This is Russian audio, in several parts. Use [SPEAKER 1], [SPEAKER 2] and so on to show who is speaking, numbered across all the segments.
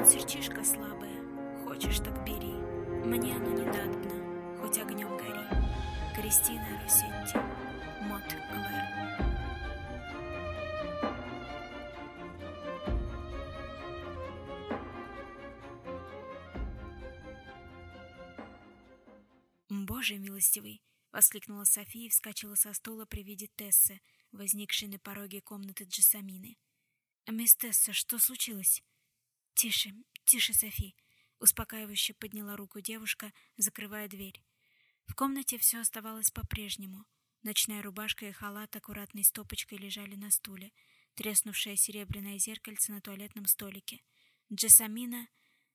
[SPEAKER 1] Сердчишко слабое, хочешь, так бери. Мне оно не надобно, хоть огнем гори. Кристина Россетти, Мот Клэр. «Боже милостивый!» — воскликнула София и вскочила со стула при виде Тессы, возникшей на пороге комнаты Джессамины. «Мисс Тесса, что случилось?» «Тише, тише, Софи!» — успокаивающе подняла руку девушка, закрывая дверь. В комнате все оставалось по-прежнему. Ночная рубашка и халат аккуратной стопочкой лежали на стуле, треснувшее серебряное зеркальце на туалетном столике. Джессамина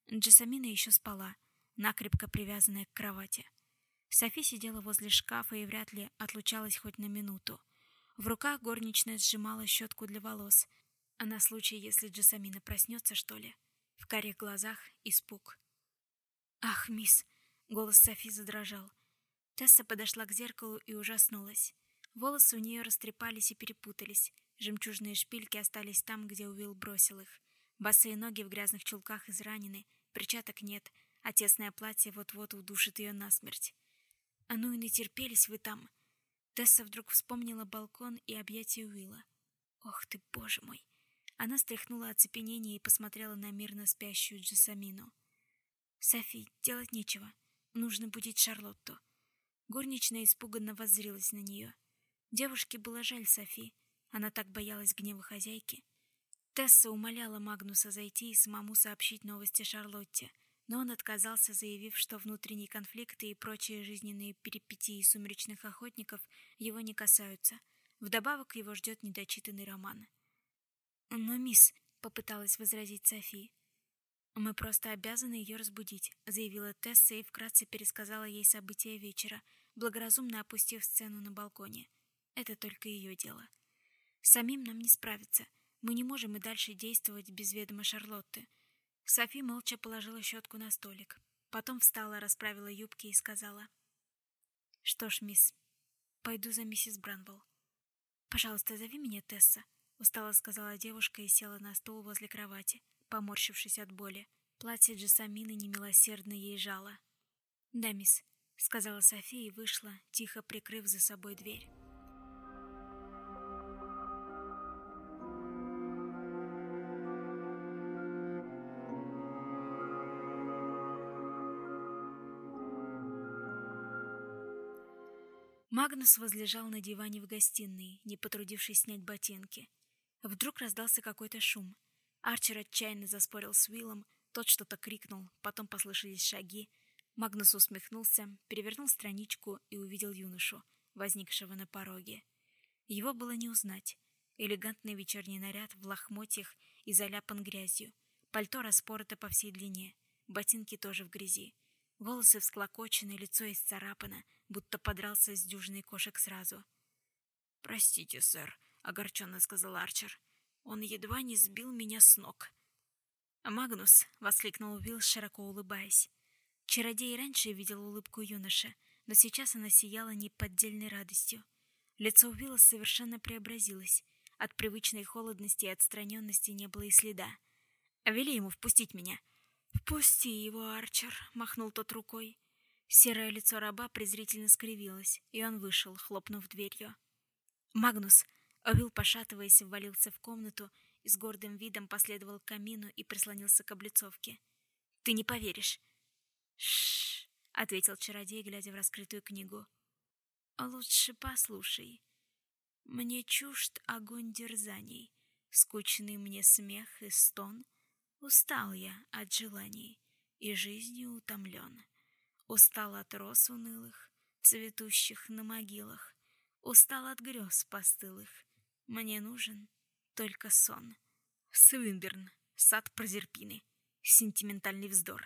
[SPEAKER 1] еще спала, накрепко привязанная к кровати. Софи сидела возле шкафа и вряд ли отлучалась хоть на минуту. В руках горничная сжимала щетку для волос, а на случай, если Джессамина проснется, что ли. В карих глазах испуг. «Ах, мисс!» — голос Софи задрожал. Тесса подошла к зеркалу и ужаснулась. Волосы у нее растрепались и перепутались. Жемчужные шпильки остались там, где Уилл бросил их. Босые ноги в грязных чулках изранены, перчаток нет, а тесное платье вот-вот удушит ее насмерть. «А ну и натерпелись вы там!» Тесса вдруг вспомнила балкон и объятия Уилла. «Ох ты, боже мой!» Она стряхнула оцепенение и посмотрела на мирно спящую Джессамину. «Софи, делать нечего. Нужно будить Шарлотту». Горничная испуганно воззрилась на нее. Девушке было жаль Софи. Она так боялась гнева хозяйки. Тесса умоляла Магнуса зайти и самому сообщить новости Шарлотте, но он отказался, заявив, что внутренние конфликты и прочие жизненные перипетии сумеречных охотников его не касаются. Вдобавок его ждет недочитанный роман. «Но, мисс», — попыталась возразить Софи. «Мы просто обязаны ее разбудить», — заявила Тесса и вкратце пересказала ей события вечера, благоразумно опустив сцену на балконе. Это только ее дело. «Самим нам не справиться. Мы не можем и дальше действовать без ведома Шарлотты». Софи молча положила щетку на столик. Потом встала, расправила юбки и сказала: «Что ж, мисс, пойду за миссис Бранвелл». «Пожалуйста, зови меня Тесса», — устало сказала девушка и села на стул возле кровати, поморщившись от боли. Платье Джессамины немилосердно ей жало. «Да, мисс», — сказала София и вышла, тихо прикрыв за собой дверь. Магнус возлежал на диване в гостиной, не потрудившись снять ботинки. Вдруг раздался какой-то шум. Арчер отчаянно заспорил с Уиллом, тот что-то крикнул, потом послышались шаги. Магнус усмехнулся, перевернул страничку и увидел юношу, возникшего на пороге. Его было не узнать. Элегантный вечерний наряд в лохмотьях и заляпан грязью. Пальто распорото по всей длине, ботинки тоже в грязи. Волосы всклокочены, лицо исцарапано, будто подрался с дюжиной кошек сразу. «Простите, сэр», — огорченно сказал Арчер. «Он едва не сбил меня с ног». «Магнус», — воскликнул Уилл, широко улыбаясь. Чародей раньше видел улыбку юноши, но сейчас она сияла неподдельной радостью. Лицо Уилла совершенно преобразилось. От привычной холодности и отстраненности не было и следа. «Вели ему впустить меня». «Впусти его, Арчер», — махнул тот рукой. Серое лицо раба презрительно скривилось, и он вышел, хлопнув дверью. «Магнус!» — Уилл, пошатываясь, ввалился в комнату и с гордым видом последовал к камину и прислонился к облицовке. «Ты не поверишь!» «Ш-ш-ш!» — ответил чародей, глядя в раскрытую книгу. «Лучше послушай. Мне чужд огонь дерзаний, скучный мне смех и стон. Устал я от желаний и жизнью утомлен. Устал от роз унылых, цветущих на могилах. Устал от грез постылых. Мне нужен только сон». Свинберн, сад Прозерпины. Сентиментальный вздор.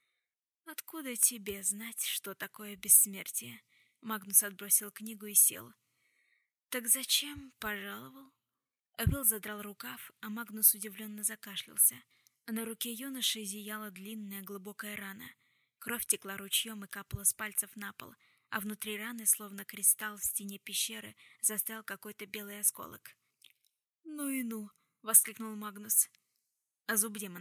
[SPEAKER 1] «Откуда тебе знать, что такое бессмертие?» Магнус отбросил книгу и сел. «Так зачем пожаловал?» Уилл задрал рукав, а Магнус удивленно закашлялся. На руке юноши зияла длинная глубокая рана. Кровь текла ручьем и капала с пальцев на пол, а внутри раны, словно кристалл в стене пещеры, застрял какой-то белый осколок. «Ну и ну!» — воскликнул Магнус. «Зуб демона», —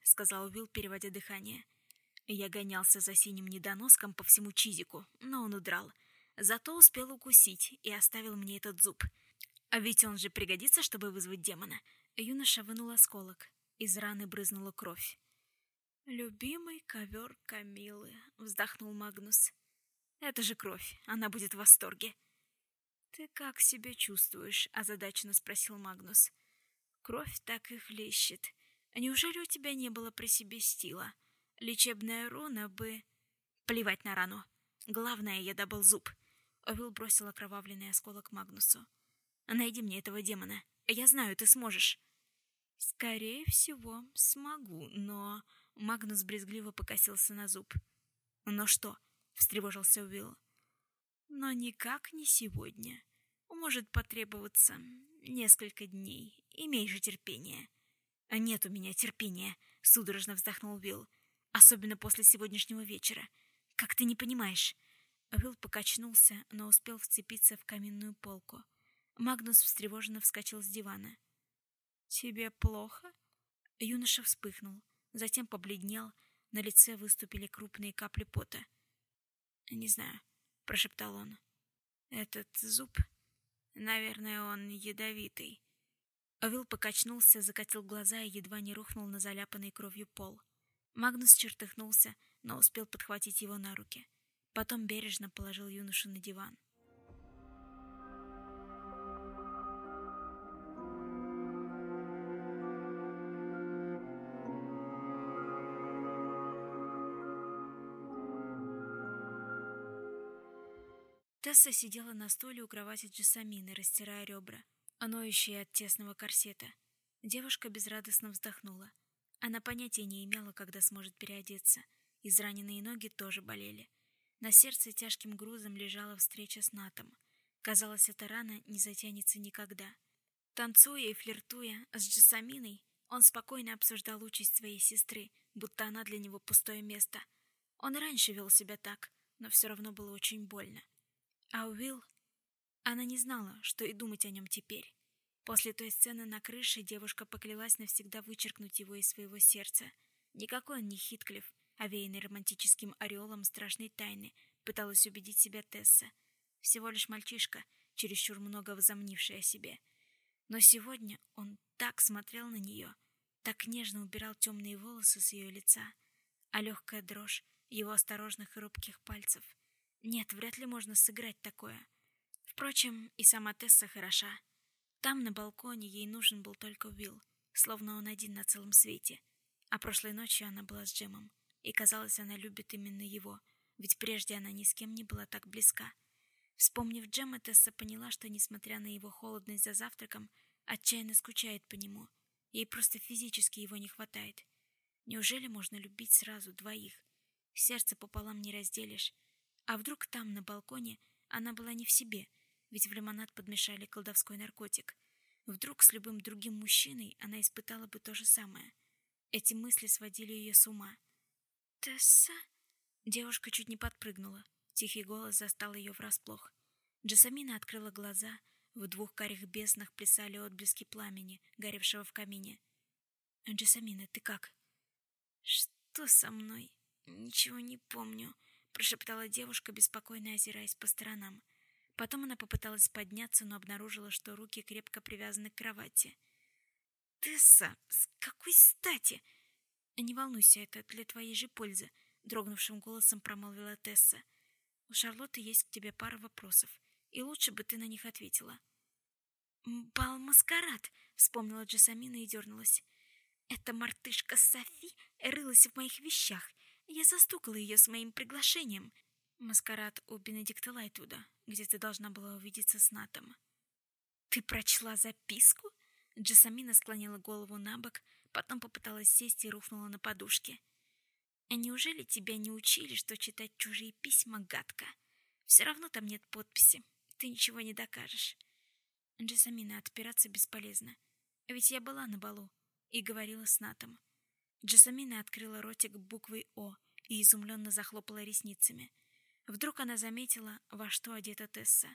[SPEAKER 1] сказал Уилл, переводя дыхание. Я гонялся за синим недоноском по всему Чизику, но он удрал. Зато успел укусить и оставил мне этот зуб. А ведь он же пригодится, чтобы вызвать демона. Юноша вынул осколок. Из раны брызнула кровь. «Любимый ковер Камилы», — вздохнул Магнус. «Это же кровь, она будет в восторге». «Ты как себя чувствуешь?» — озадаченно спросил Магнус. «Кровь так и хлещет. Неужели у тебя не было при себе стила? Лечебная руна бы...» «Плевать на рану. Главное, я добыл зуб». Уилл бросил окровавленный осколок Магнусу. «Найди мне этого демона. Я знаю, ты сможешь». «Скорее всего, смогу, но...» Магнус брезгливо покосился на зуб. «Но что?» — встревожился Уилл. «Но никак не сегодня. Может потребоваться несколько дней. Имей же терпение». «Нет у меня терпения», — судорожно вздохнул Уилл. «Особенно после сегодняшнего вечера. Как ты не понимаешь?» Уилл покачнулся, но успел вцепиться в каминную полку. Магнус встревоженно вскочил с дивана. «Тебе плохо?» Юноша вспыхнул, затем побледнел, на лице выступили крупные капли пота. «Не знаю», — прошептал он. «Этот зуб? Наверное, он ядовитый». Уилл покачнулся, закатил глаза и едва не рухнул на заляпанный кровью пол. Магнус чертыхнулся, но успел подхватить его на руки. Потом бережно положил юношу на диван. Тесса сидела на стуле у кровати Джессамины, растирая ребра, ноющие от тесного корсета. Девушка безрадостно вздохнула. Она понятия не имела, когда сможет переодеться. Израненные ноги тоже болели. На сердце тяжким грузом лежала встреча с Натом. Казалось, эта рана не затянется никогда. Танцуя и флиртуя с Джессаминой, он спокойно обсуждал участь своей сестры, будто она для него пустое место. Он и раньше вел себя так, но все равно было очень больно. А Уилл... Она не знала, что и думать о нем теперь. После той сцены на крыше девушка поклялась навсегда вычеркнуть его из своего сердца. Никакой он не Хитклифф, овеянный романтическим ореолом страшной тайны, пыталась убедить себя Тесса. Всего лишь мальчишка, чересчур много возомнивший о себе. Но сегодня он так смотрел на нее, так нежно убирал темные волосы с ее лица, а легкая дрожь его осторожных и робких пальцев. Нет, вряд ли можно сыграть такое. Впрочем, и сама Тесса хороша. Там, на балконе, ей нужен был только Уилл, словно он один на целом свете. А прошлой ночью она была с Джемом, и казалось, она любит именно его, ведь прежде она ни с кем не была так близка. Вспомнив Джема, Тесса поняла, что, несмотря на его холодность за завтраком, отчаянно скучает по нему. Ей просто физически его не хватает. Неужели можно любить сразу двоих? Сердце пополам не разделишь. А вдруг там, на балконе, она была не в себе, ведь в лимонад подмешали колдовской наркотик. Вдруг с любым другим мужчиной она испытала бы то же самое. Эти мысли сводили ее с ума. «Тесса?» Девушка чуть не подпрыгнула. Тихий голос застал ее врасплох. Джессамина открыла глаза. В двух карих безднах плясали отблески пламени, горевшего в камине. «Джессамина, ты как?» «Что со мной? Ничего не помню», — прошептала девушка, беспокойно озираясь по сторонам. Потом она попыталась подняться, но обнаружила, что руки крепко привязаны к кровати. «Тесса, с какой стати?» «Не волнуйся, это для твоей же пользы», — дрогнувшим голосом промолвила Тесса. «У Шарлотты есть к тебе пара вопросов, и лучше бы ты на них ответила». «Бал-маскарад», — вспомнила Джессамина и дернулась. «Эта мартышка Софи рылась в моих вещах. Я застукала ее с моим приглашением». «Маскарад у Бенедикта Лайтвуда, где ты должна была увидеться с Натом». «Ты прочла записку?» Джессамина склонила голову на бок, потом попыталась сесть и рухнула на подушке. «А неужели тебя не учили, что читать чужие письма гадко? Все равно там нет подписи, ты ничего не докажешь». «Джессамина, отпираться бесполезно, ведь я была на балу и говорила с Натом». Джессамина открыла ротик буквой «О» и изумленно захлопала ресницами. Вдруг она заметила, во что одета Тесса.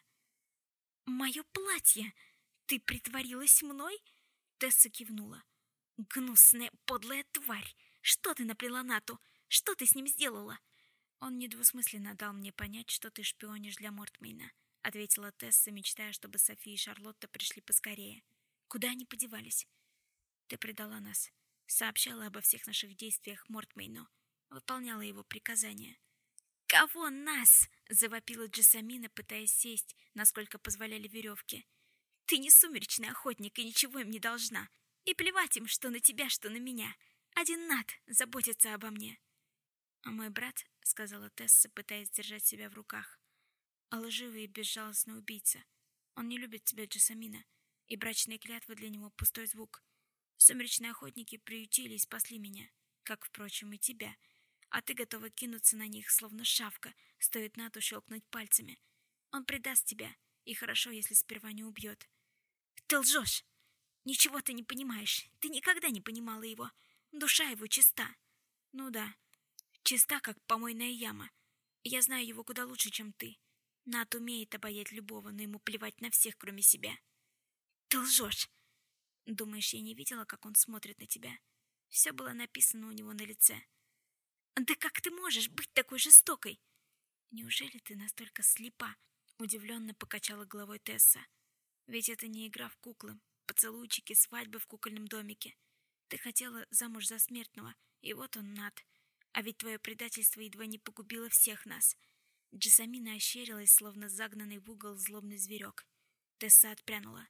[SPEAKER 1] «Мое платье! Ты притворилась мной?» Тесса кивнула. «Гнусная, подлая тварь! Что ты наплела Нату? Что ты с ним сделала?» «Он недвусмысленно дал мне понять, что ты шпионишь для Мортмейна», — ответила Тесса, мечтая, чтобы София и Шарлотта пришли поскорее. «Куда они подевались?» «Ты предала нас, сообщала обо всех наших действиях Мортмейну, выполняла его приказания». «Кого нас?» — завопила Джессамина, пытаясь сесть, насколько позволяли веревки. «Ты не сумеречный охотник и ничего им не должна. И плевать им, что на тебя, что на меня. Один Нат заботится обо мне». «А мой брат», — сказала Тесса, пытаясь держать себя в руках, — «лживый и безжалостный убийца. Он не любит тебя, Джессамина, и брачные клятвы для него пустой звук. Сумеречные охотники приютили и спасли меня, как, впрочем, и тебя, а ты готова кинуться на них, словно шавка, стоит Нату щелкнуть пальцами. Он предаст тебя, и хорошо, если сперва не убьет». «Ты лжешь! Ничего ты не понимаешь, ты никогда не понимала его. Душа его чиста». «Ну да, чиста, как помойная яма. Я знаю его куда лучше, чем ты. Нат умеет обаять любого, но ему плевать на всех, кроме себя». «Ты лжешь!» «Думаешь, я не видела, как он смотрит на тебя?» Все было написано у него на лице. «Да как ты можешь быть такой жестокой?» «Неужели ты настолько слепа?» — удивленно покачала головой Тесса. «Ведь это не игра в куклы, поцелуйчики, свадьбы в кукольном домике. Ты хотела замуж за смертного, и вот он, Нат. А ведь твое предательство едва не погубило всех нас». Джессамина ощерилась, словно загнанный в угол злобный зверек. Тесса отпрянула.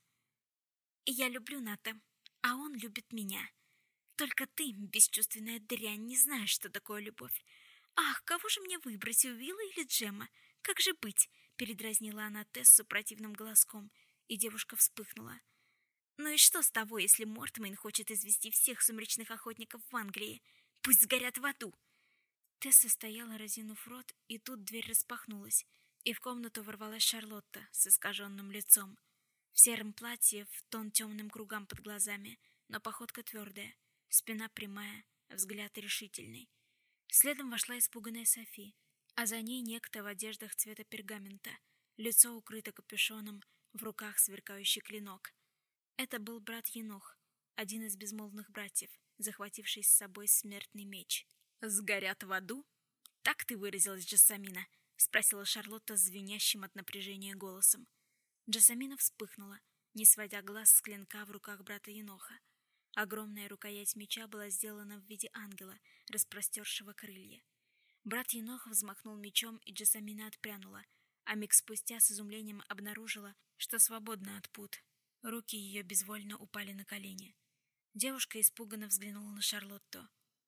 [SPEAKER 1] «Я люблю Ната, а он любит меня. Только ты, бесчувственная дрянь, не знаешь, что такое любовь. Ах, кого же мне выбрать, Уилла или Джема? Как же быть?» — передразнила она Тессу противным голоском, и девушка вспыхнула. «Ну и что с того, если Мортмейн хочет извести всех сумеречных охотников в Англии? Пусть сгорят в аду!» Тесса стояла, разинув рот, и тут дверь распахнулась, и в комнату ворвалась Шарлотта с искаженным лицом. В сером платье, в тон темным кругам под глазами, но походка твердая, спина прямая, взгляд решительный. Следом вошла испуганная Софи, а за ней некто в одеждах цвета пергамента, лицо укрыто капюшоном, в руках сверкающий клинок. Это был брат Енох, один из безмолвных братьев, захвативший с собой смертный меч. «Сгорят в аду? Так ты выразилась, Джессамина?» — спросила Шарлотта звенящим от напряжения голосом. Джессамина вспыхнула, не сводя глаз с клинка в руках брата Еноха. Огромная рукоять меча была сделана в виде ангела, распростершего крылья. Брат Енох взмахнул мечом, и Джессамина отпрянула, а миг спустя с изумлением обнаружила, что свободна от пут. Руки ее безвольно упали на колени. Девушка испуганно взглянула на Шарлотту.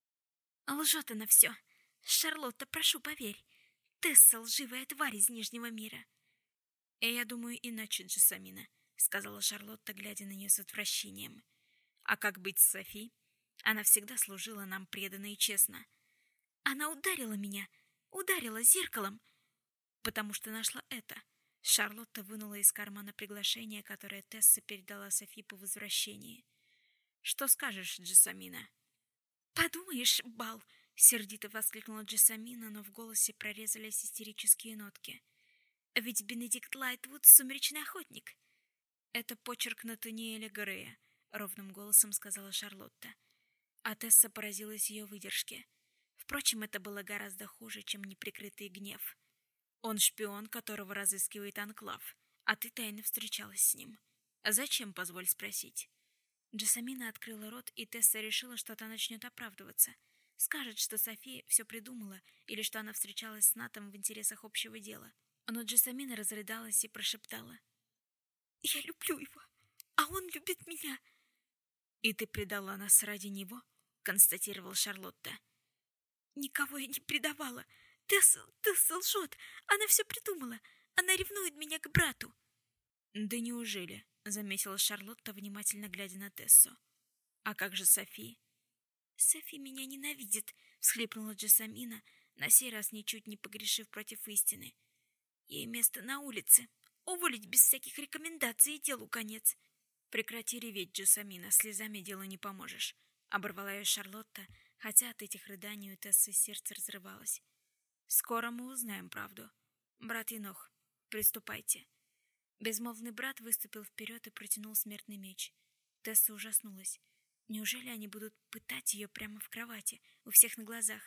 [SPEAKER 1] «Лжет она все! Шарлотта, прошу, поверь! Тесса — лживая тварь из Нижнего мира!» «И я думаю иначе, Джессамина», — сказала Шарлотта, глядя на нее с отвращением. «А как быть с Софи? Она всегда служила нам преданно и честно». «Она ударила меня! Ударила зеркалом!» «Потому что нашла это». Шарлотта вынула из кармана приглашение, которое Тесса передала Софи по возвращении. «Что скажешь, Джессамина?» «Подумаешь, бал!» — сердито воскликнула Джессамина, но в голосе прорезались истерические нотки. «Ведь Бенедикт Лайтвуд — сумеречный охотник!» «Это почерк Натаниэля Горея», — ровным голосом сказала Шарлотта. А Тесса поразилась ее выдержке. Впрочем, это было гораздо хуже, чем неприкрытый гнев. «Он шпион, которого разыскивает Анклав, а ты тайно встречалась с ним. Зачем, позволь спросить?» Джессамина открыла рот, и Тесса решила, что та начнет оправдываться. Скажет, что София все придумала, или что она встречалась с Натом в интересах общего дела. Но Джессамина разрыдалась и прошептала: «Я люблю его, а он любит меня». «И ты предала нас ради него?» — констатировала Шарлотта. «Никого я не предавала. Тесса лжет. Она все придумала. Она ревнует меня к брату». «Да неужели?» — заметила Шарлотта, внимательно глядя на Тессу. «А как же Софи?» «Софи меня ненавидит», — всхлипнула Джессамина, на сей раз ничуть не погрешив против истины. «Ей место на улице. Уволить без всяких рекомендаций и делу конец». «Прекрати реветь, Джессамина, слезами делу не поможешь», — оборвала ее Шарлотта, хотя от этих рыданий у Тессы сердце разрывалось. «Скоро мы узнаем правду. Брат Енох, приступайте». Безмолвный брат выступил вперед и протянул смертный меч. Тесса ужаснулась. Неужели они будут пытать ее прямо в кровати, у всех на глазах?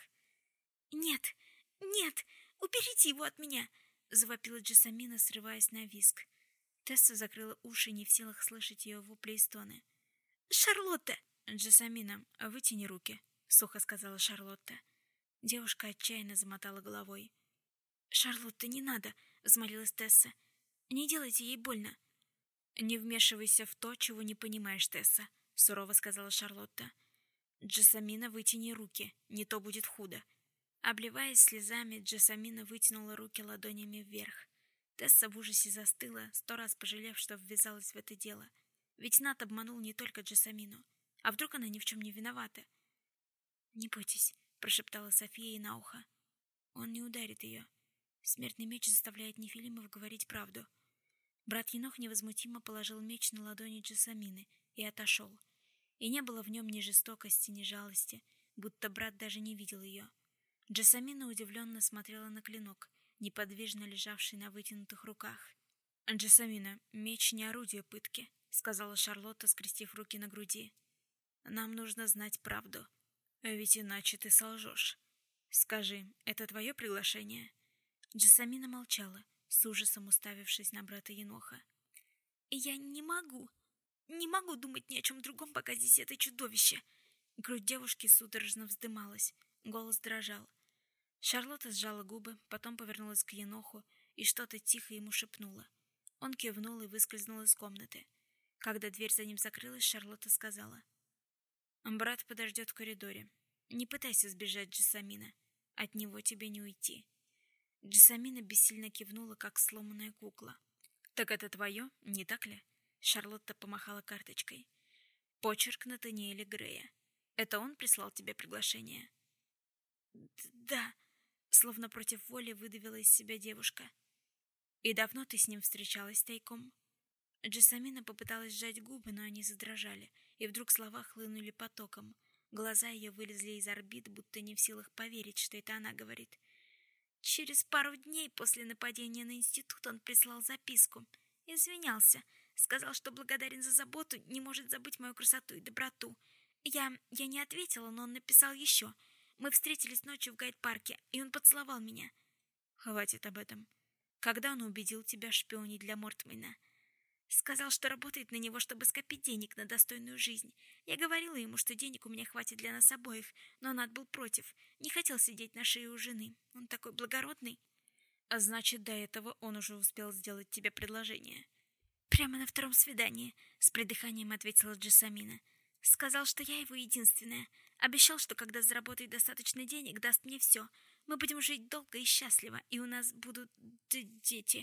[SPEAKER 1] «Нет! Нет! Уберите его от меня!» — завопила Джессамина, срываясь на визг. Тесса закрыла уши, не в силах слышать ее вопли и стоны. «Шарлотта!» «Джессамина, вытяни руки», — сухо сказала Шарлотта. Девушка отчаянно замотала головой. «Шарлотта, не надо!» — взмолилась Тесса. «Не делайте ей больно!» «Не вмешивайся в то, чего не понимаешь, Тесса», — сурово сказала Шарлотта. «Джессамина, вытяни руки, не то будет худо». Обливаясь слезами, Джессамина вытянула руки ладонями вверх. Тесса в ужасе застыла, 100 раз пожалев, что ввязалась в это дело. Ведь Нат обманул не только Джессамину. А вдруг она ни в чем не виновата? «Не бойтесь», — прошептала София ей на ухо. «Он не ударит ее. Смертный меч заставляет Нефилимов говорить правду». Брат Енох невозмутимо положил меч на ладони Джессамины и отошел. И не было в нем ни жестокости, ни жалости, будто брат даже не видел ее. Джессамина удивленно смотрела на клинок, неподвижно лежавший на вытянутых руках. «Джессамина, меч не орудие пытки», — сказала Шарлотта, скрестив руки на груди. «Нам нужно знать правду. Ведь иначе ты солжешь. Скажи, это твое приглашение?» Джессамина молчала, с ужасом уставившись на брата Еноха. «Я не могу думать ни о чем другом, пока здесь это чудовище!» Грудь девушки судорожно вздымалась, голос дрожал. Шарлотта сжала губы, потом повернулась к Еноху и что-то тихо ему шепнула. Он кивнул и выскользнул из комнаты. Когда дверь за ним закрылась, Шарлотта сказала: «Брат подождет в коридоре. Не пытайся сбежать, Джессамина. От него тебе не уйти». Джессамина бессильно кивнула, как сломанная кукла. «Так это твое, не так ли?» Шарлотта помахала карточкой. «Почерк Натаниэля Грея. Это он прислал тебе приглашение?» «Да», — словно против воли выдавила из себя девушка. «И давно ты с ним встречалась тайком?» Джессамина попыталась сжать губы, но они задрожали, и вдруг слова хлынули потоком. Глаза ее вылезли из орбит, будто не в силах поверить, что это она говорит. «Через пару дней после нападения на институт он прислал записку. Извинялся. Сказал, что благодарен за заботу, не может забыть мою красоту и доброту. Я не ответила, но он написал еще. Мы встретились ночью в гайд-парке, и он поцеловал меня». «Хватит об этом. Когда он убедил тебя шпионить для Мортмейна?» «Сказал, что работает на него, чтобы скопить денег на достойную жизнь. Я говорила ему, что денег у меня хватит для нас обоих, но Нат был против. Не хотел сидеть на шее у жены. Он такой благородный». «А значит, до этого он уже успел сделать тебе предложение?» «Прямо на втором свидании», — с придыханием ответила Джессамина. «Сказал, что я его единственная. Обещал, что когда заработает достаточно денег, даст мне все. Мы будем жить долго и счастливо, и у нас будут дети».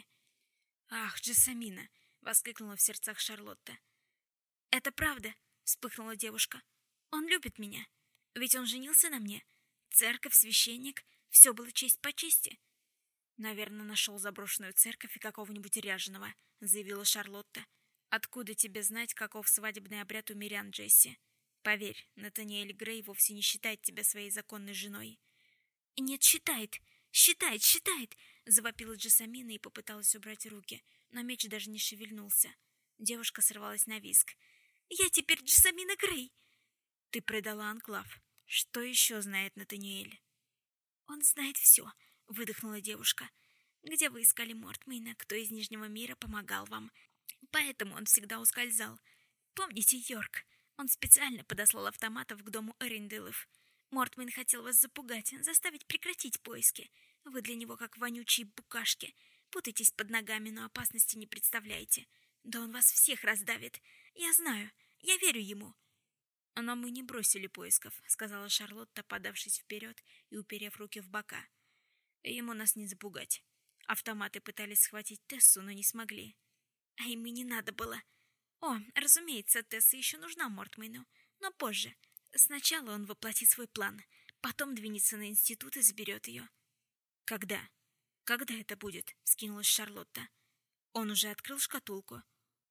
[SPEAKER 1] «Ах, Джессамина!» — воскликнула в сердцах Шарлотта. «Это правда», — вспыхнула девушка. «Он любит меня. Ведь он женился на мне. Церковь, священник, все было честь по чести». «Наверное, нашел заброшенную церковь и какого-нибудь ряженого», — заявила Шарлотта. «Откуда тебе знать, каков свадебный обряд у мирян, Джесси? Поверь, Натаниэль Грей вовсе не считает тебя своей законной женой». «Нет, считает! Считает!» — завопила Джессамина и попыталась убрать руки, но меч даже не шевельнулся. Девушка сорвалась на визг. «Я теперь Джессамина Грей!» «Ты предала Анклав. Что еще знает Натаниэль?» «Он знает все», — выдохнула девушка. «Где вы искали Мортмейна? Кто из Нижнего мира помогал вам? Поэтому он всегда ускользал. Помните Йорк? Он специально подослал автоматов к дому Эринделов. Мортмейн хотел вас запугать, заставить прекратить поиски. Вы для него как вонючие букашки. Путайтесь под ногами, но опасности не представляете. Да он вас всех раздавит. Я знаю, я верю ему». «Но мы не бросили поисков», — сказала Шарлотта, подавшись вперед и уперев руки в бока. «Ему нас не запугать. Автоматы пытались схватить Тессу, но не смогли». «А им и не надо было. О, разумеется, Тесса еще нужна Мортмейну, но позже. Сначала он воплотит свой план, потом двинется на институт и заберет ее». «Когда? Когда это будет?» — скинулась Шарлотта. «Он уже открыл шкатулку?»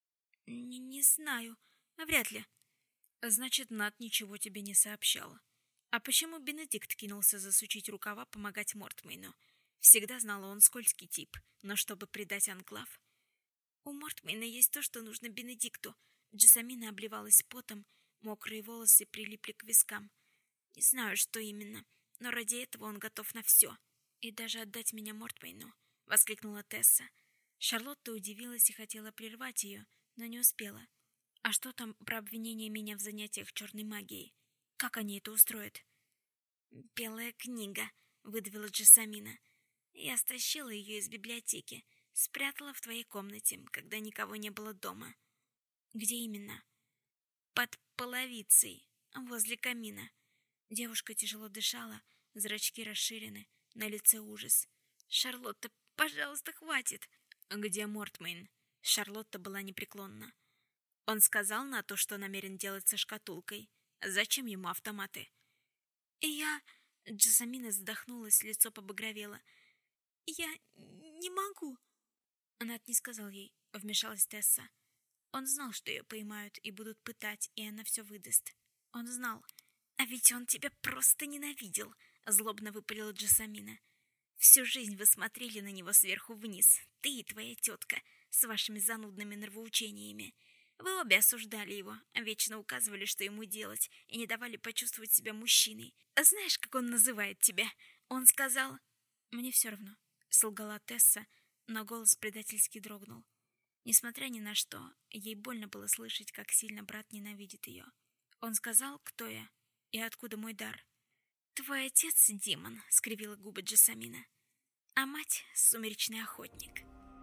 [SPEAKER 1] Не знаю. Вряд ли». «Значит, Нат ничего тебе не сообщал. А почему Бенедикт кинулся засучить рукава помогать Мортмейну? Всегда знала, он скользкий тип, но чтобы предать Анклав...» «У Мортмейна есть то, что нужно Бенедикту». Джессамина обливалась потом, Мокрые волосы прилипли к вискам. Не знаю, что именно, но ради этого он готов на все. И даже отдать меня Мортмейну, воскликнула Тесса. Шарлотта удивилась и хотела прервать ее, но не успела. А что там про обвинение меня в занятиях черной магией? Как они это устроят? «Белая книга», — выдавила Джессамина. «Я стащила ее из библиотеки, спрятала в твоей комнате, когда никого не было дома». «Где именно?» «Под половицей, возле камина». Девушка тяжело дышала, зрачки расширены, на лице ужас. «Шарлотта, пожалуйста, хватит!» «Где Мортмейн?» Шарлотта была непреклонна. «Он сказал на то, что намерен делать со шкатулкой. Зачем ему автоматы?» «Я...» Джессамина задохнулась, лицо побагровело. «Я не могу!» Нат не сказал ей, вмешалась Тесса. Он знал, что ее поймают и будут пытать, и она все выдаст. Он знал. «А ведь он тебя просто ненавидел!» Злобно выпалила Джессамина. «Всю жизнь вы смотрели на него сверху вниз, ты и твоя тетка, с вашими занудными нравоучениями. Вы обе осуждали его, вечно указывали, что ему делать, и не давали почувствовать себя мужчиной. Знаешь, как он называет тебя? Он сказал...» «Мне все равно», — солгала Тесса, но голос предательски дрогнул. Несмотря ни на что, ей больно было слышать, как сильно брат ненавидит ее. Он сказал, кто я и откуда мой дар. «Твой отец — демон», — скривила губы Джессамина, «а мать — сумеречный охотник».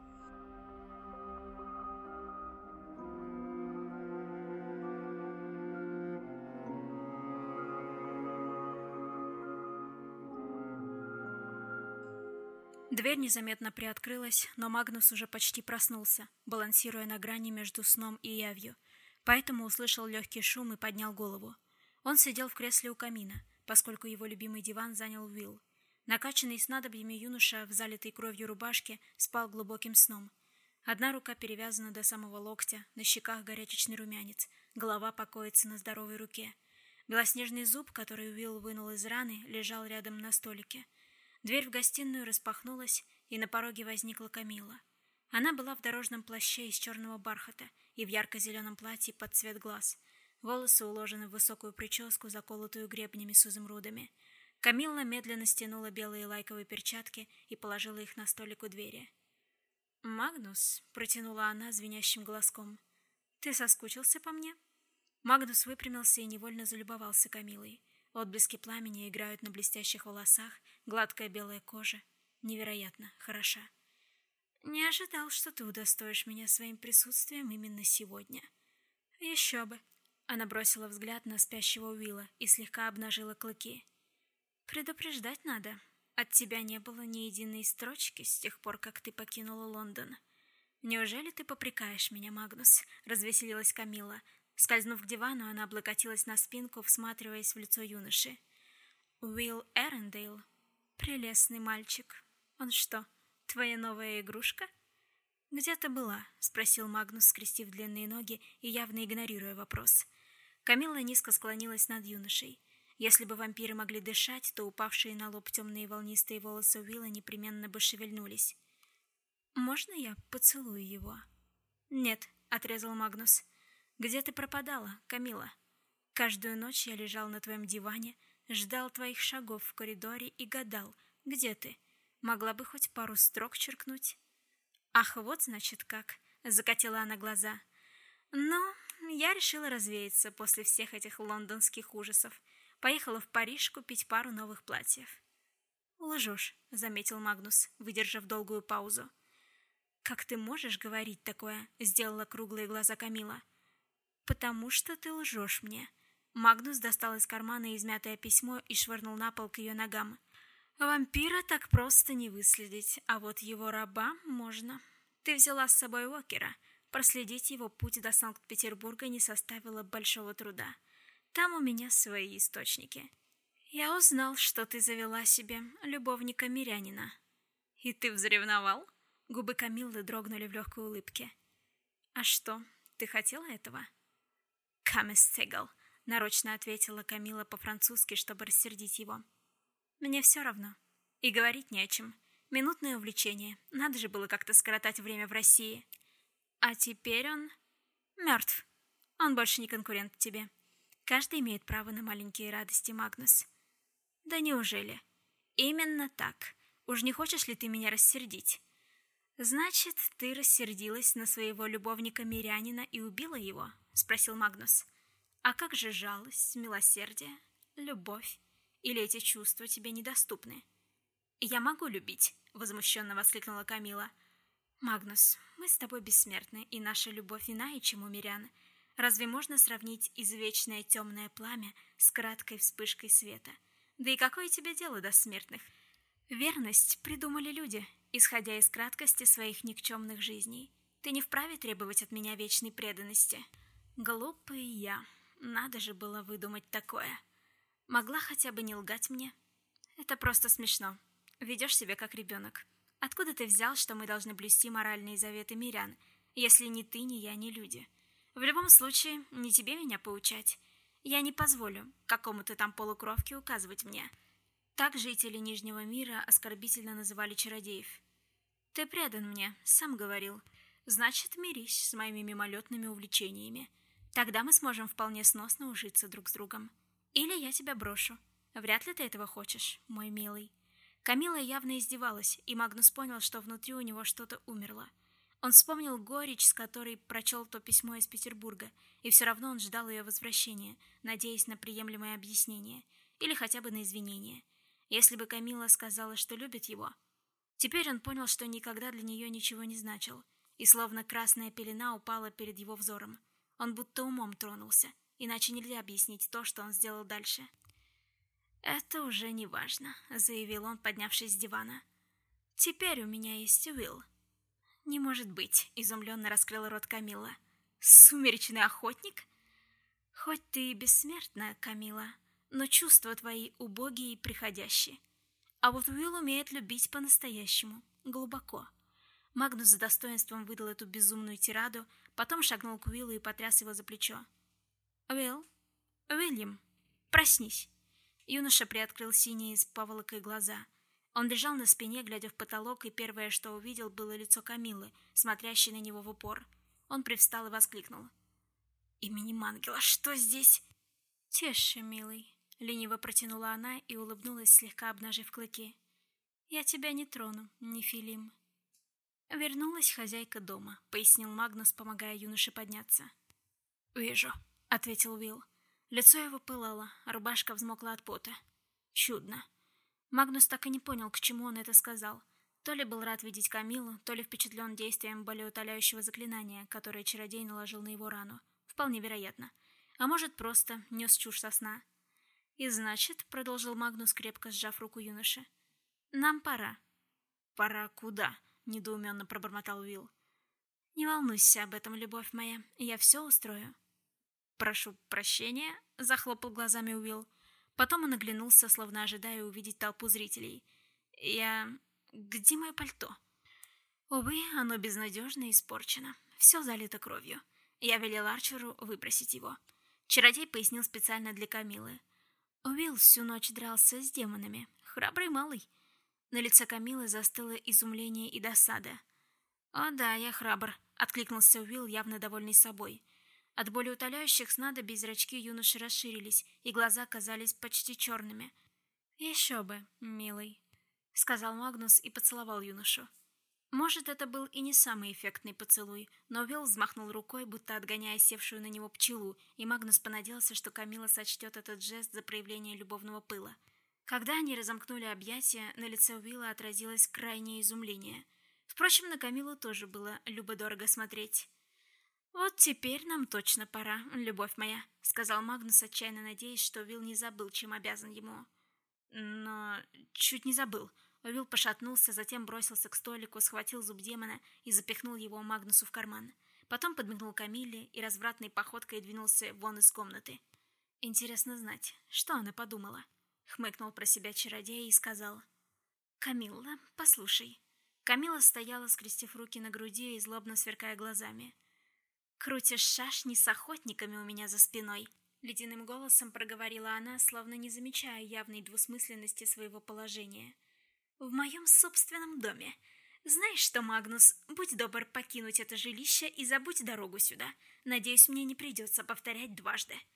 [SPEAKER 1] Дверь незаметно приоткрылась, но Магнус уже почти проснулся, балансируя на грани между сном и явью, поэтому услышал легкий шум и поднял голову. Он сидел в кресле у камина, поскольку его любимый диван занял Уилл. Накачанный снадобьями юноша в залитой кровью рубашке спал глубоким сном. Одна рука перевязана до самого локтя, на щеках горячечный румянец, голова покоится на здоровой руке. Белоснежный зуб, который Уилл вынул из раны, лежал рядом на столике. Дверь в гостиную распахнулась, и на пороге возникла Камилла. Она была в дорожном плаще из черного бархата и в ярко-зеленом платье под цвет глаз. Волосы уложены в высокую прическу, заколотую гребнями с изумрудами. Камилла медленно стянула белые лайковые перчатки и положила их на столик у двери. «Магнус», — протянула она звенящим голоском, — «ты соскучился по мне?» Магнус выпрямился и невольно залюбовался Камиллой. Отблески пламени играют на блестящих волосах, гладкая белая кожа. Невероятно хороша. «Не ожидал, что ты удостоишь меня своим присутствием именно сегодня». «Еще бы». Она бросила взгляд на спящего Уилла и слегка обнажила клыки. «Предупреждать надо. От тебя не было ни единой строчки с тех пор, как ты покинула Лондон». «Неужели ты попрекаешь меня, Магнус?» — развеселилась Камилла. Скользнув к дивану, она облокотилась на спинку, всматриваясь в лицо юноши. «Уилл Эрендейл? Прелестный мальчик. Он что, твоя новая игрушка?» «Где ты была?» — спросил Магнус, скрестив длинные ноги и явно игнорируя вопрос. Камилла низко склонилась над юношей. Если бы вампиры могли дышать, то упавшие на лоб темные волнистые волосы Уилла непременно бы шевельнулись. «Можно я поцелую его?» «Нет», — отрезал Магнус. «Где ты пропадала, Камилла? Каждую ночь я лежал на твоем диване, ждал твоих шагов в коридоре и гадал, где ты? Могла бы хоть пару строк черкнуть?» «Ах, вот значит как!» — закатила она глаза. «Но я решила развеяться после всех этих лондонских ужасов. Поехала в Париж купить пару новых платьев». «Лжешь», — заметил Магнус, выдержав долгую паузу. «Как ты можешь говорить такое?» — сделала круглые глаза Камилла. «Потому что ты лжешь мне». Магнус достал из кармана измятое письмо и швырнул на пол к ее ногам. «Вампира так просто не выследить, а вот его раба можно. Ты взяла с собой Уокера. Проследить его путь до Санкт-Петербурга не составило большого труда. Там у меня свои источники. Я узнал, что ты завела себе любовника-мирянина». «И ты взревновал?» Губы Камиллы дрогнули в легкой улыбке. «А что, ты хотела этого?» «Каместегл», — нарочно ответила Камилла по-французски, чтобы рассердить его. «Мне все равно. И говорить не о чем. Минутное увлечение. Надо же было как-то скоротать время в России. А теперь он мертв. Он больше не конкурент тебе. Каждый имеет право на маленькие радости, Магнус. Да неужели? Именно так. Уж не хочешь ли ты меня рассердить? Значит, ты рассердилась на своего любовника-мирянина и убила его? Спросил Магнус. А как же жалость, милосердие, любовь? Или эти чувства тебе недоступны? Я могу любить, возмущенно воскликнула Камила. Магнус, мы с тобой бессмертны, и наша любовь иная, чем у мирян. Разве можно сравнить извечное темное пламя с краткой вспышкой света? Да и какое тебе дело до смертных? Верность придумали люди, исходя из краткости своих никчемных жизней. Ты не вправе требовать от меня вечной преданности. Глупый я. Надо же было выдумать такое. Могла хотя бы не лгать мне? Это просто смешно. Ведешь себя как ребенок. Откуда ты взял, что мы должны блюсти моральные заветы мирян, если ни ты, ни я, ни люди? В любом случае, не тебе меня поучать. Я не позволю какому-то там полукровке указывать мне. Так жители Нижнего мира оскорбительно называли чародеев. Ты предан мне, сам говорил. Значит, мирись с моими мимолетными увлечениями. Тогда мы сможем вполне сносно ужиться друг с другом. Или я тебя брошу. Вряд ли ты этого хочешь, мой милый. Камила явно издевалась, и Магнус понял, что внутри у него что-то умерло. Он вспомнил горечь, с которой прочел то письмо из Петербурга, и все равно он ждал ее возвращения, надеясь на приемлемое объяснение, или хотя бы на извинение. Если бы Камила сказала, что любит его... Теперь он понял, что никогда для нее ничего не значил, и словно красная пелена упала перед его взором. Он будто умом тронулся, иначе нельзя объяснить то, что он сделал дальше. «Это уже не важно», — заявил он, поднявшись с дивана. «Теперь у меня есть Уилл». «Не может быть», — изумленно раскрыла рот Камилла. «Сумеречный охотник?» «Хоть ты и бессмертная, Камила, но чувства твои убогие и приходящие. А вот Уилл умеет любить по-настоящему, глубоко». Магнус с достоинством выдал эту безумную тираду, потом шагнул к Уиллу и потряс его за плечо. «Уилл? Уильям, проснись!» Юноша приоткрыл синие с поволокой глаза. Он лежал на спине, глядя в потолок, и первое, что увидел, было лицо Камиллы, смотрящей на него в упор. Он привстал и воскликнул. «Именем ангела, что здесь?» «Тише, милый», — лениво протянула она и улыбнулась, слегка обнажив клыки. «Я тебя не трону, Нефилим». «Вернулась хозяйка дома», — пояснил Магнус, помогая юноше подняться. «Вижу», — ответил Уилл. Лицо его пылало, рубашка взмокла от пота. Чудно. Магнус так и не понял, к чему он это сказал. То ли был рад видеть Камилу, то ли впечатлен действием болеутоляющего заклинания, которое чародей наложил на его рану. Вполне вероятно. А может, просто нес чушь со сна. «И значит», — продолжил Магнус, крепко сжав руку юноши, — «нам пора». «Пора куда?» — недоуменно пробормотал Уилл. «Не волнуйся об этом, любовь моя, я все устрою». «Прошу прощения», — захлопал глазами Уилл. Потом он оглянулся, словно ожидая увидеть толпу зрителей. Где мое пальто?» Увы, оно безнадежно испорчено. Все залито кровью. Я велел Арчеру выбросить его. Чародей пояснил специально для Камилы. Уилл всю ночь дрался с демонами. Храбрый малый. На лице Камилы застыло изумление и досада. «О да, я храбр», — откликнулся Уилл, явно довольный собой. От болеутоляющих снадобий зрачки юноши расширились, и глаза казались почти черными. «Еще бы, милый», — сказал Магнус и поцеловал юношу. Может, это был и не самый эффектный поцелуй, но Уилл взмахнул рукой, будто отгоняя севшую на него пчелу, и Магнус понадеялся, что Камила сочтет этот жест за проявление любовного пыла. Когда они разомкнули объятия, на лице Уилла отразилось крайнее изумление. Впрочем, на Камилу тоже было любо-дорого смотреть. «Вот теперь нам точно пора, любовь моя», — сказал Магнус, отчаянно надеясь, что Уилл не забыл, чем обязан ему. Но чуть не забыл. Уилл пошатнулся, затем бросился к столику, схватил зуб демона и запихнул его Магнусу в карман. Потом подмигнул Камилле и развратной походкой двинулся вон из комнаты. «Интересно знать, что она подумала?» — хмыкнул про себя чародей и сказал. «Камилла, послушай». Камилла стояла, скрестив руки на груди и злобно сверкая глазами. «Крутишь шашни с охотниками у меня за спиной», — ледяным голосом проговорила она, словно не замечая явной двусмысленности своего положения. «В моем собственном доме. Знаешь что, Магнус, будь добр покинуть это жилище и забудь дорогу сюда. Надеюсь, мне не придется повторять дважды».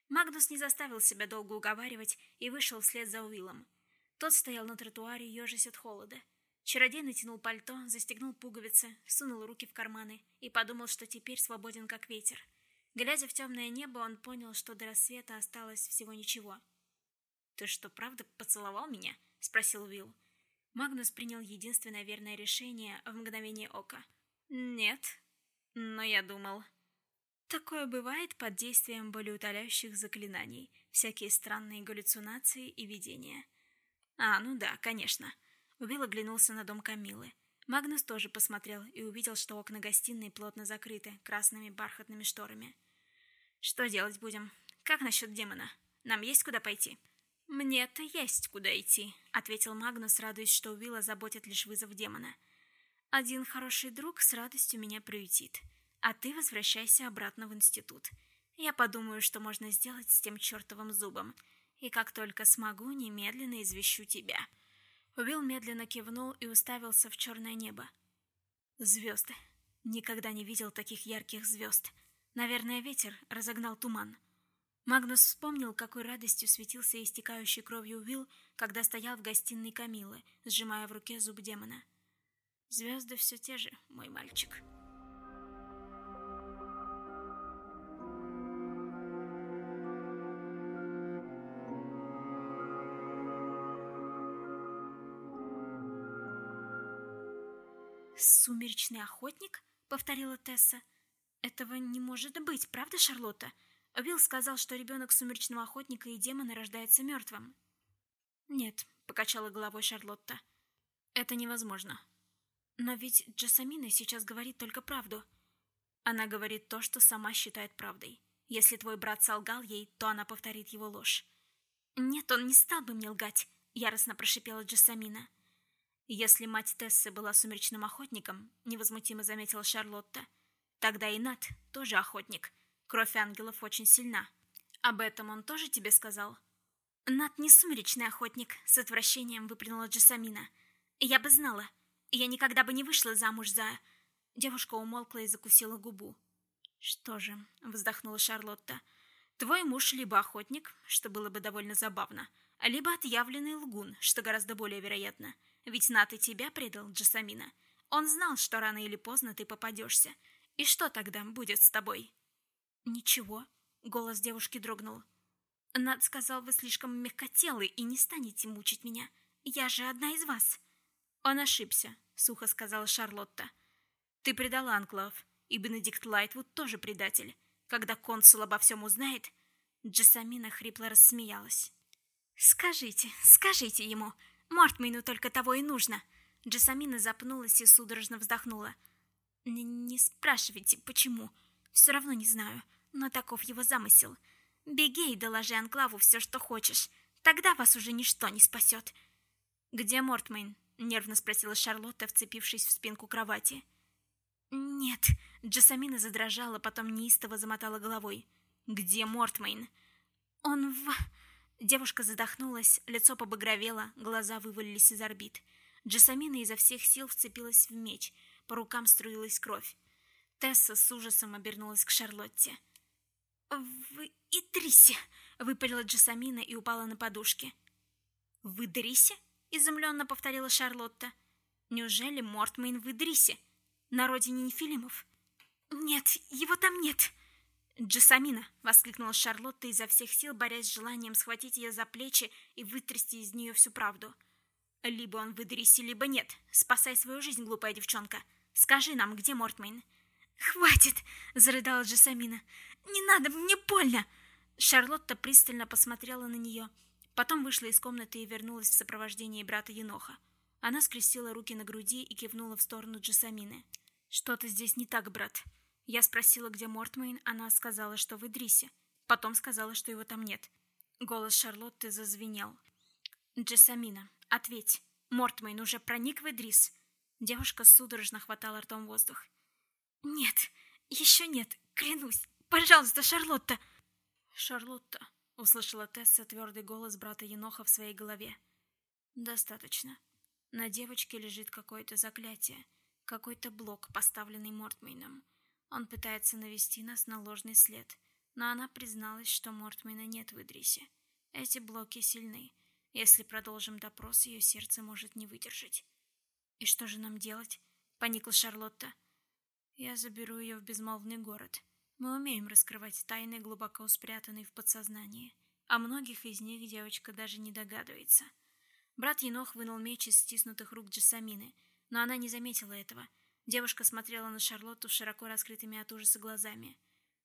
[SPEAKER 1] Магнус не заставил себя долго уговаривать и вышел вслед за Уиллом. Тот стоял на тротуаре, ежась от холода. Чародей натянул пальто, застегнул пуговицы, сунул руки в карманы и подумал, что теперь свободен как ветер. Глядя в темное небо, он понял, что до рассвета осталось всего ничего. «Ты что, правда поцеловал меня?» — спросил Уилл. Магнус принял единственное верное решение в мгновение ока. «Нет, но я думал...» Такое бывает под действием болеутоляющих заклинаний, всякие странные галлюцинации и видения. Ну да, конечно. Уилл оглянулся на дом Камиллы. Магнус тоже посмотрел и увидел, что окна гостиной плотно закрыты красными бархатными шторами. «Что делать будем? Как насчет демона? Нам есть куда пойти?» «Мне-то есть куда идти», — ответил Магнус, радуясь, что Уилла заботит лишь вызов демона. «Один хороший друг с радостью меня приютит, а ты возвращайся обратно в институт. Я подумаю, что можно сделать с тем чертовым зубом, и как только смогу, немедленно извещу тебя». Уилл медленно кивнул и уставился в черное небо. Звезды. Никогда не видел таких ярких звезд. Наверное, ветер разогнал туман. Магнус вспомнил, какой радостью светился истекающий кровью Уилл, когда стоял в гостиной Камиллы, сжимая в руке зуб демона. «Звезды все те же, мой мальчик». «Сумеречный охотник?» — повторила Тесса. «Этого не может быть, правда, Шарлотта? Уилл сказал, что ребенок сумеречного охотника и демона рождается мертвым». «Нет», — покачала головой Шарлотта. «Это невозможно». «Но ведь Джессамина сейчас говорит только правду». «Она говорит то, что сама считает правдой. Если твой брат солгал ей, то она повторит его ложь». «Нет, он не стал бы мне лгать», — яростно прошипела Джессамина. «Если мать Тессы была сумеречным охотником», — невозмутимо заметила Шарлотта, «тогда и Нат тоже охотник. Кровь ангелов очень сильна. Об этом он тоже тебе сказал?» «Нат не сумеречный охотник», — с отвращением выплюнула Джессамина. «Я бы знала. Я никогда бы не вышла замуж за...» Девушка умолкла и закусила губу. «Что же», — вздохнула Шарлотта, «твой муж либо охотник, что было бы довольно забавно, либо отъявленный лгун, что гораздо более вероятно. Ведь Нат и тебя предал, Джессамина. Он знал, что рано или поздно ты попадешься. И что тогда будет с тобой?» «Ничего», — голос девушки дрогнул. «Нат сказал, вы слишком мягкотелы и не станете мучить меня. Я же одна из вас». «Он ошибся», — сухо сказала Шарлотта. «Ты предала анклав, и Бенедикт Лайтвуд тоже предатель. Когда консул обо всем узнает...» Джессамина хрипло рассмеялась. Скажите ему. Мортмейну только того и нужно». Джессамина запнулась и судорожно вздохнула. «Не спрашивайте, почему. Все равно не знаю, но таков его замысел. Беги и доложи анклаву все, что хочешь. Тогда вас уже ничто не спасет». «Где Мортмейн?» — нервно спросила Шарлотта, вцепившись в спинку кровати. «Нет». Джессамина задрожала, потом неистово замотала головой. «Где Мортмейн?» «Он в...» Девушка задохнулась, лицо побагровело, глаза вывалились из орбит. Джессамина изо всех сил вцепилась в меч, по рукам струилась кровь. Тесса с ужасом обернулась к Шарлотте. «В Идрисе!» — выпалила Джессамина и упала на подушки. «В Идрисе?» — изумленно повторила Шарлотта. «Неужели Мортмейн в Идрисе? На родине Нефилимов?» «Нет, его там нет!» «Джессамина!» — воскликнула Шарлотта изо всех сил, борясь с желанием схватить ее за плечи и вытрясти из нее всю правду. «Либо он в Идрисе, либо нет. Спасай свою жизнь, глупая девчонка. Скажи нам, где Мортмейн?» «Хватит!» — зарыдала Джессамина. «Не надо, мне больно!» Шарлотта пристально посмотрела на нее, потом вышла из комнаты и вернулась в сопровождении брата Еноха. Она скрестила руки на груди и кивнула в сторону Джессамины. «Что-то здесь не так, брат». Я спросила, где Мортмейн, она сказала, что в Идрисе. Потом сказала, что его там нет. Голос Шарлотты зазвенел. «Джессамина, ответь, Мортмейн уже проник в Идрис?» Девушка судорожно хватала ртом воздух. «Нет, еще нет, клянусь. Пожалуйста, Шарлотта!» «Шарлотта!» — услышала Тесса твердый голос брата Еноха в своей голове. «Достаточно. На девочке лежит какое-то заклятие, какой-то блок, поставленный Мортмейном. Он пытается навести нас на ложный след. но она призналась, что Мортмена нет в Идрисе. Эти блоки сильны. Если продолжим допрос, ее сердце может не выдержать. «И что же нам делать?» — поникла Шарлотта. «Я заберу ее в безмолвный город. Мы умеем раскрывать тайны, глубоко спрятанные в подсознании. О многих из них девочка даже не догадывается». Брат Енох вынул меч из стиснутых рук Джессамины, но она не заметила этого. Девушка смотрела на Шарлотту широко раскрытыми от ужаса глазами.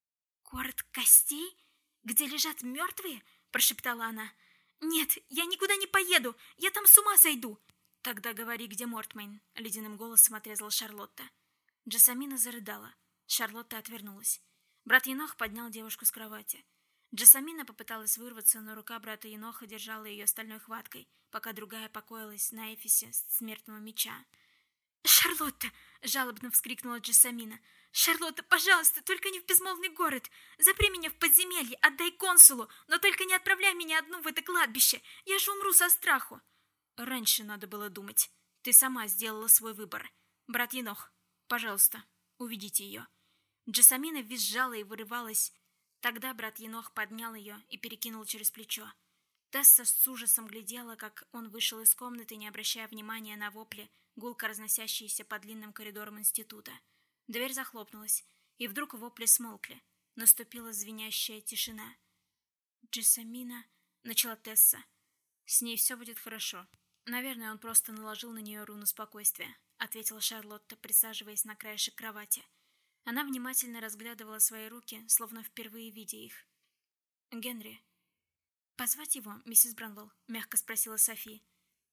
[SPEAKER 1] «Город костей? Где лежат мертвые?» – прошептала она. «Нет, я никуда не поеду! Я там с ума сойду!» «Тогда говори, где Мортмейн», — ледяным голосом отрезала Шарлотта. Джессамина зарыдала. Шарлотта отвернулась. Брат Енох поднял девушку с кровати. Джессамина попыталась вырваться, но рука брата Еноха держала ее стальной хваткой, пока другая покоилась на эфесе смертного меча. «Шарлотта!» — жалобно вскрикнула Джессамина. «Шарлотта, пожалуйста, только не в безмолвный город! Запри меня в подземелье, отдай консулу, но только не отправляй меня одну в это кладбище! Я же умру со страху!» «Раньше надо было думать. Ты сама сделала свой выбор. Брат Енох, пожалуйста, уведите ее». Джессамина визжала и вырывалась. Тогда брат Енох поднял ее и перекинул через плечо. Тесса с ужасом глядела, как он вышел из комнаты, не обращая внимания на вопли, гулко разносящиеся по длинным коридорам института. Дверь захлопнулась, и вдруг вопли смолкли. Наступила звенящая тишина. «Джессамина», — начала Тесса. «С ней все будет хорошо. Наверное, он просто наложил на нее руну спокойствия», — ответила Шарлотта, присаживаясь на краешек кровати. Она внимательно разглядывала свои руки, словно впервые видя их. «Генри». «Позвать его, миссис Бранвелл?» — мягко спросила Софи.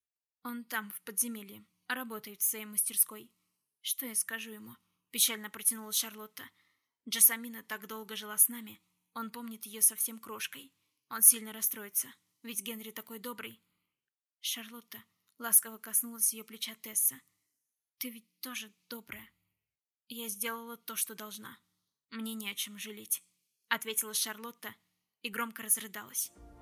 [SPEAKER 1] «Он там, в подземелье, работает в своей мастерской». «Что я скажу ему?» — печально протянула Шарлотта. «Джессамина так долго жила с нами. Он помнит ее совсем крошкой. Он сильно расстроится, ведь Генри такой добрый». «Шарлотта», — ласково коснулась ее плеча Тесса. «Ты ведь тоже добрая». «Я сделала то, что должна. Мне не о чем жалеть», — ответила Шарлотта и громко разрыдалась.